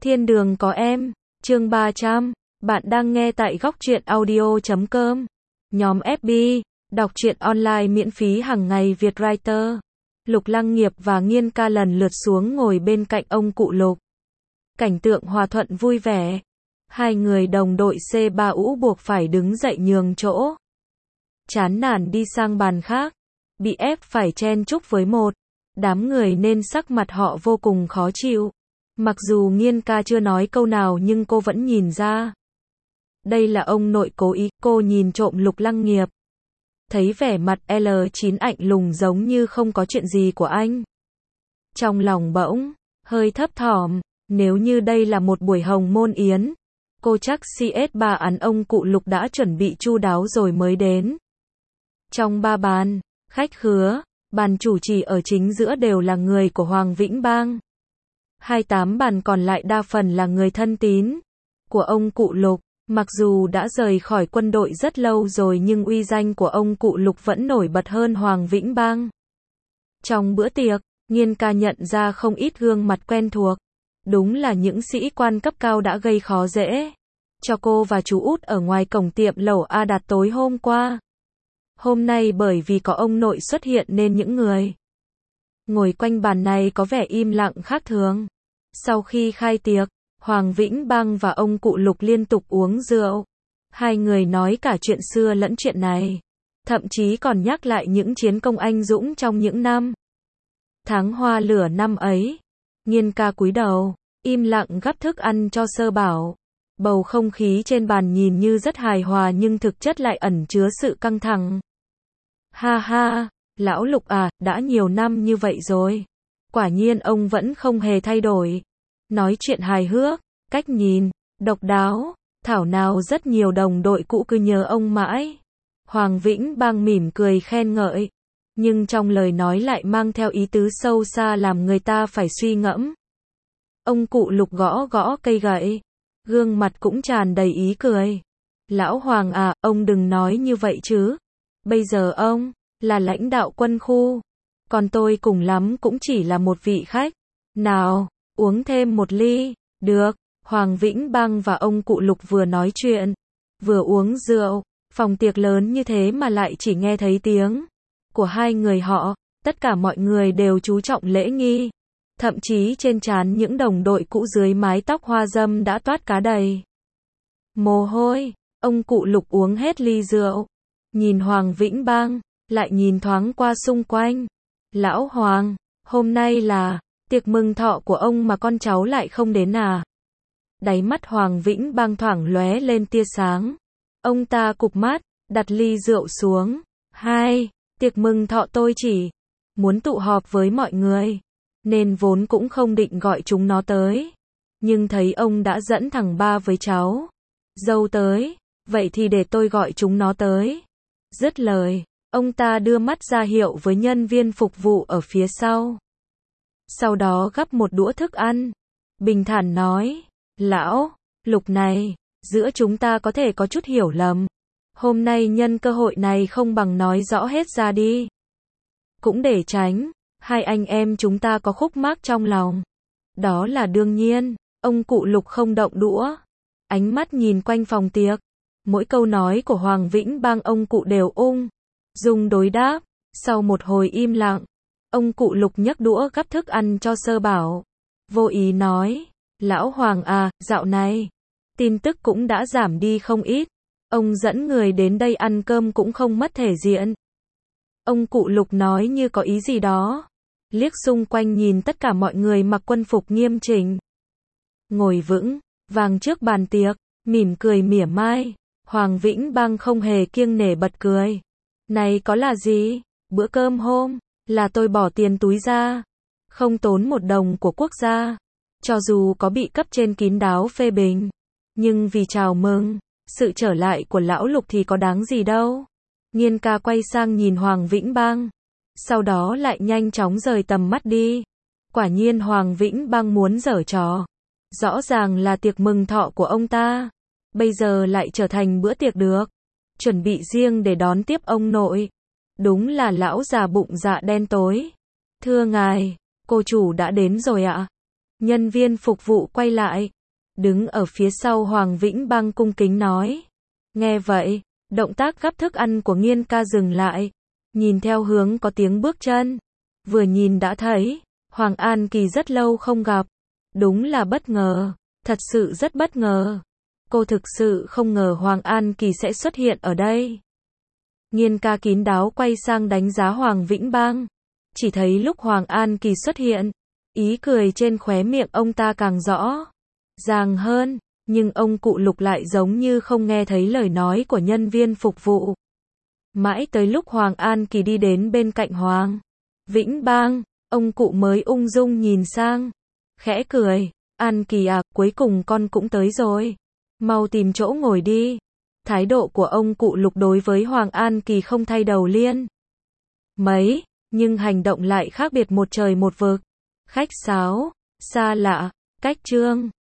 Thiên đường có em, chương 300, bạn đang nghe tại góc truyện audio.com. Nhóm FB, đọc truyện online miễn phí hàng ngày Việt Writer. Lục Lăng Nghiệp và Nghiên Ca lần lượt xuống ngồi bên cạnh ông cụ Lục. Cảnh tượng hòa thuận vui vẻ. Hai người đồng đội C3U buộc phải đứng dậy nhường chỗ. Chán nản đi sang bàn khác. Bị ép phải chen chúc với một đám người nên sắc mặt họ vô cùng khó chịu. Mặc dù Nghiên Ca chưa nói câu nào nhưng cô vẫn nhìn ra. Đây là ông nội cố ý, cô nhìn trộm Lục Lăng Nghiệp. Thấy vẻ mặt L9 lạnh lùng giống như không có chuyện gì của anh. Trong lòng bỗng hơi thấp thỏm, nếu như đây là một buổi hồng môn yến, cô chắc CS3 án ông cụ Lục đã chuẩn bị chu đáo rồi mới đến. Trong ba bàn, khách khứa, bàn chủ trì ở chính giữa đều là người của Hoàng Vĩnh Bang. 28 bàn còn lại đa phần là người thân tín của ông cụ Lục. Mặc dù đã rời khỏi quân đội rất lâu rồi nhưng uy danh của ông cụ Lục vẫn nổi bật hơn Hoàng Vĩnh Bang. Trong bữa tiệc, Nghiên Ca nhận ra không ít gương mặt quen thuộc. Đúng là những sĩ quan cấp cao đã gây khó dễ cho cô và chú út ở ngoài cổng tiệm lẩu A Đạt tối hôm qua. Hôm nay bởi vì có ông nội xuất hiện nên những người ngồi quanh bàn này có vẻ im lặng khác thường. Sau khi khai tiệc, Hoàng Vĩnh Bang và ông cụ Lục liên tục uống rượu. Hai người nói cả chuyện xưa lẫn chuyện này. Thậm chí còn nhắc lại những chiến công anh dũng trong những năm tháng hoa lửa năm ấy. Nghiên Ca cúi đầu, im lặng gắp thức ăn cho Sơ Bảo. Bầu không khí trên bàn nhìn như rất hài hòa nhưng thực chất lại ẩn chứa sự căng thẳng. Ha ha, lão Lục à, đã nhiều năm như vậy rồi. Quả nhiên ông vẫn không hề thay đổi. Nói chuyện hài hước, cách nhìn độc đáo, thảo nào rất nhiều đồng đội cũ cứ nhớ ông mãi. Hoàng Vĩnh Bang mỉm cười khen ngợi, nhưng trong lời nói lại mang theo ý tứ sâu xa làm người ta phải suy ngẫm. Ông cụ Lục gõ gõ cây gậy, gương mặt cũng tràn đầy ý cười. Lão Hoàng à, ông đừng nói như vậy chứ. Bây giờ ông là lãnh đạo quân khu, còn tôi cùng lắm cũng chỉ là một vị khách. Nào, uống thêm một ly. Được. Hoàng Vĩnh Bang và ông cụ Lục vừa nói chuyện, vừa uống rượu. Phòng tiệc lớn như thế mà lại chỉ nghe thấy tiếng của hai người họ. Tất cả mọi người đều chú trọng lễ nghi. Thậm chí trên trán những đồng đội cũ dưới mái tóc hoa râm đã toát cá đầy mồ hôi. Ông cụ Lục uống hết ly rượu, nhìn Hoàng Vĩnh Bang, lại nhìn thoáng qua xung quanh. Lão Hoàng, hôm nay là tiệc mừng thọ của ông mà con cháu lại không đến à? Đáy mắt Hoàng Vĩnh Bang thoảng lóe lên tia sáng. Ông ta cụp mắt, đặt ly rượu xuống. Hai, tiệc mừng thọ tôi chỉ muốn tụ họp với mọi người, nên vốn cũng không định gọi chúng nó tới. Nhưng thấy ông đã dẫn thằng ba với cháu dâu tới, vậy thì để tôi gọi chúng nó tới. Dứt lời, ông ta đưa mắt ra hiệu với nhân viên phục vụ ở phía sau. Sau đó gắp một đũa thức ăn, bình thản nói, lão Lục này, giữa chúng ta có thể có chút hiểu lầm. Hôm nay nhân cơ hội này không bằng nói rõ hết ra đi. Cũng để tránh hai anh em chúng ta có khúc mắc trong lòng. Đó là đương nhiên. Ông cụ Lục không động đũa, ánh mắt nhìn quanh phòng tiệc. Mỗi câu nói của Hoàng Vĩnh Bang ông cụ đều dung đối đáp. Sau một hồi im lặng, ông cụ Lục nhấc đũa gắp thức ăn cho Sơ Bảo. Vô ý nói, lão Hoàng à, dạo này tin tức cũng đã giảm đi không ít. Ông dẫn người đến đây ăn cơm cũng không mất thể diện. Ông cụ Lục nói như có ý gì đó. Liếc xung quanh nhìn tất cả mọi người mặc quân phục nghiêm chỉnh, ngồi vững vàng trước bàn tiệc, mỉm cười mỉa mai. Hoàng Vĩnh Bang không hề kiêng nể bật cười. Này có là gì? Bữa cơm hôm là tôi bỏ tiền túi ra, không tốn một đồng của quốc gia. Cho dù có bị cấp trên kín đáo phê bình, nhưng vì chào mừng sự trở lại của lão Lục thì có đáng gì đâu. Nghiên Ca quay sang nhìn Hoàng Vĩnh Bang, sau đó lại nhanh chóng rời tầm mắt đi. Quả nhiên Hoàng Vĩnh Bang muốn giở trò. Rõ ràng là tiệc mừng thọ của ông ta, bây giờ lại trở thành bữa tiệc được chuẩn bị riêng để đón tiếp ông nội. Đúng là lão già bụng dạ đen tối. Thưa ngài, cô chủ đã đến rồi ạ. Nhân viên phục vụ quay lại. Đứng ở phía sau Hoàng Vĩnh Bang cung kính nói. Nghe vậy, động tác gắp thức ăn của Nghiên ca dừng lại. Nhìn theo hướng có tiếng bước chân. Vừa nhìn đã thấy, Hoàng An Kỳ rất lâu không gặp. Đúng là bất ngờ, thật sự rất bất ngờ. Cô thực sự không ngờ Hoàng An Kỳ sẽ xuất hiện ở đây. Nghiên ca kín đáo quay sang đánh giá Hoàng Vĩnh Bang. Chỉ thấy lúc Hoàng An Kỳ xuất hiện, ý cười trên khóe miệng ông ta càng rõ ràng hơn, nhưng ông cụ Lục lại giống như không nghe thấy lời nói của nhân viên phục vụ. Mãi tới lúc Hoàng An Kỳ đi đến bên cạnh Hoàng Vĩnh Bang, ông cụ mới ung dung nhìn sang, khẽ cười, An Kỳ à, cuối cùng con cũng tới rồi. Mau tìm chỗ ngồi đi. Thái độ của ông cụ Lục đối với Hoàng An Kỳ không thay đầu liên mấy, nhưng hành động lại khác biệt một trời một vực. Khách sáo, xa lạ, cách trương.